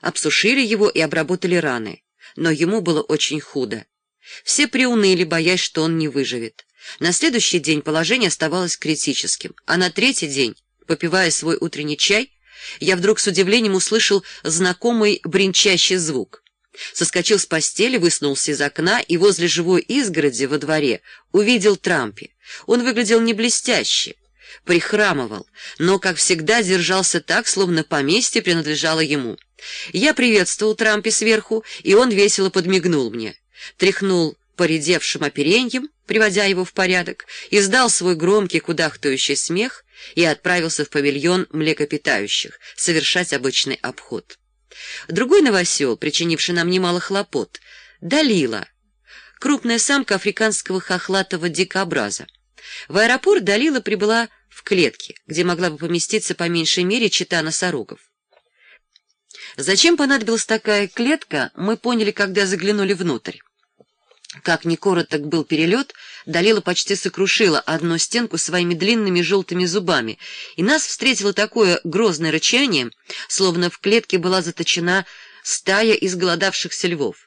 обсушили его и обработали раны, но ему было очень худо. Все приуныли, боясь, что он не выживет. На следующий день положение оставалось критическим, а на третий день, попивая свой утренний чай, я вдруг с удивлением услышал знакомый бренчащий звук. Соскочил с постели, высунулся из окна и возле живой изгороди во дворе увидел Трампи. Он выглядел не блестяще, прихрамывал, но, как всегда, держался так, словно поместье принадлежало ему. Я приветствовал Трампи сверху, и он весело подмигнул мне, тряхнул поредевшим опереньем, приводя его в порядок, издал свой громкий кудахтающий смех и отправился в павильон млекопитающих совершать обычный обход. Другой новосел, причинивший нам немало хлопот, Далила, крупная самка африканского хохлатого дикобраза. В аэропорт Далила прибыла в клетке, где могла бы поместиться по меньшей мере чета носорогов. Зачем понадобилась такая клетка, мы поняли, когда заглянули внутрь. Как ни короток был перелет, Далила почти сокрушила одну стенку своими длинными желтыми зубами, и нас встретило такое грозное рычание, словно в клетке была заточена стая изголодавшихся львов.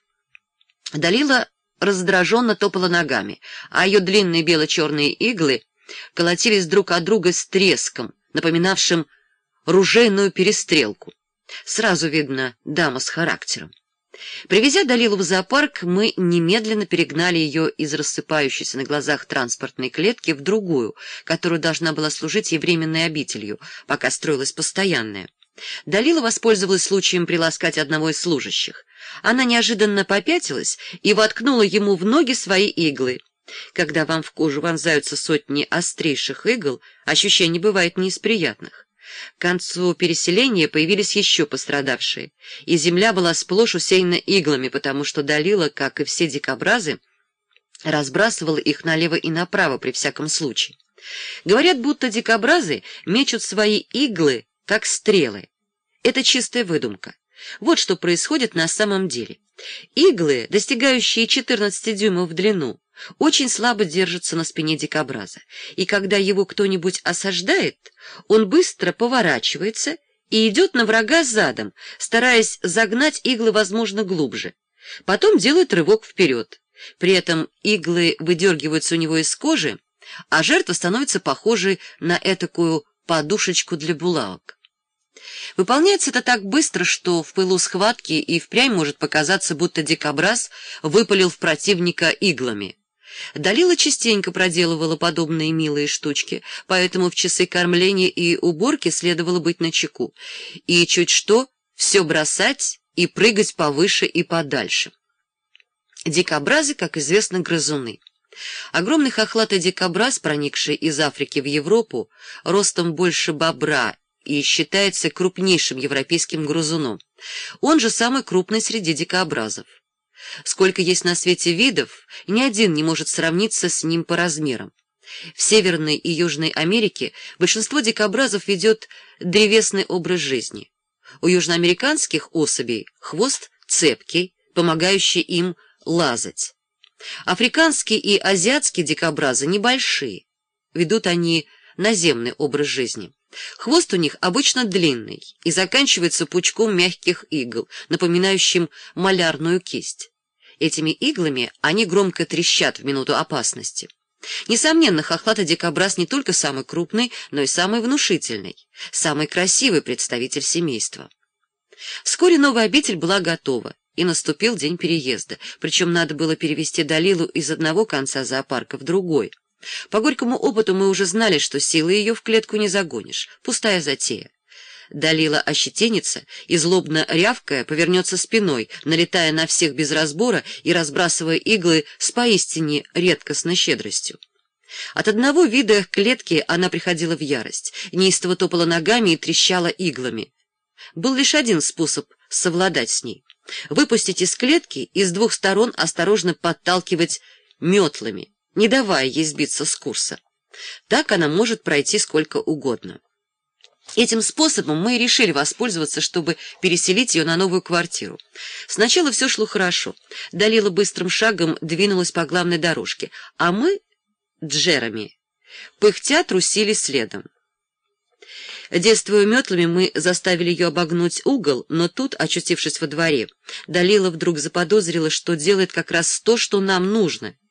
Далила раздраженно топала ногами, а ее длинные бело-черные иглы колотились друг от друга с треском, напоминавшим ружейную перестрелку. Сразу видно, дама с характером. Привезя Далилу в зоопарк, мы немедленно перегнали ее из рассыпающейся на глазах транспортной клетки в другую, которая должна была служить ей временной обителью, пока строилась постоянная. Далила воспользовалась случаем приласкать одного из служащих. Она неожиданно попятилась и воткнула ему в ноги свои иглы. Когда вам в кожу вонзаются сотни острейших игл, ощущение бывает не из приятных. К концу переселения появились еще пострадавшие, и земля была сплошь усеяна иглами, потому что Далила, как и все дикобразы, разбрасывала их налево и направо при всяком случае. Говорят, будто дикобразы мечут свои иглы, как стрелы. Это чистая выдумка. Вот что происходит на самом деле. Иглы, достигающие 14 дюймов в длину, очень слабо держится на спине дикобраза, и когда его кто-нибудь осаждает, он быстро поворачивается и идет на врага задом, стараясь загнать иглы, возможно, глубже. Потом делает рывок вперед. При этом иглы выдергиваются у него из кожи, а жертва становится похожей на этакую подушечку для булавок. Выполняется это так быстро, что в пылу схватки и впрямь может показаться, будто дикобраз выпалил в противника иглами. Далила частенько проделывала подобные милые штучки, поэтому в часы кормления и уборки следовало быть начеку, и чуть что все бросать и прыгать повыше и подальше. Дикобразы, как известно, грызуны. Огромный хохлатый дикобраз, проникший из Африки в Европу, ростом больше бобра, и считается крупнейшим европейским грызуном. Он же самый крупный среди дикобразов. Сколько есть на свете видов, ни один не может сравниться с ним по размерам. В Северной и Южной Америке большинство дикобразов ведет древесный образ жизни. У южноамериканских особей хвост цепкий, помогающий им лазать. Африканские и азиатские дикобразы небольшие, ведут они наземный образ жизни. Хвост у них обычно длинный и заканчивается пучком мягких игл, напоминающим малярную кисть. Этими иглами они громко трещат в минуту опасности. Несомненно, хохлатый дикобраз не только самый крупный, но и самый внушительный, самый красивый представитель семейства. Вскоре новая обитель была готова, и наступил день переезда, причем надо было перевести Далилу из одного конца зоопарка в другой. По горькому опыту мы уже знали, что силой ее в клетку не загонишь, пустая затея. Далила ощетинится и, злобно рявкая, повернется спиной, налетая на всех без разбора и разбрасывая иглы с поистине редкостной щедростью. От одного вида клетки она приходила в ярость, неистово топала ногами и трещала иглами. Был лишь один способ совладать с ней — выпустить из клетки и с двух сторон осторожно подталкивать метлами, не давая ей сбиться с курса. Так она может пройти сколько угодно. Этим способом мы и решили воспользоваться, чтобы переселить ее на новую квартиру. Сначала все шло хорошо. Далила быстрым шагом двинулась по главной дорожке, а мы, Джереми, пыхтя трусили следом. Действуя метлами, мы заставили ее обогнуть угол, но тут, очутившись во дворе, Далила вдруг заподозрила, что делает как раз то, что нам нужно,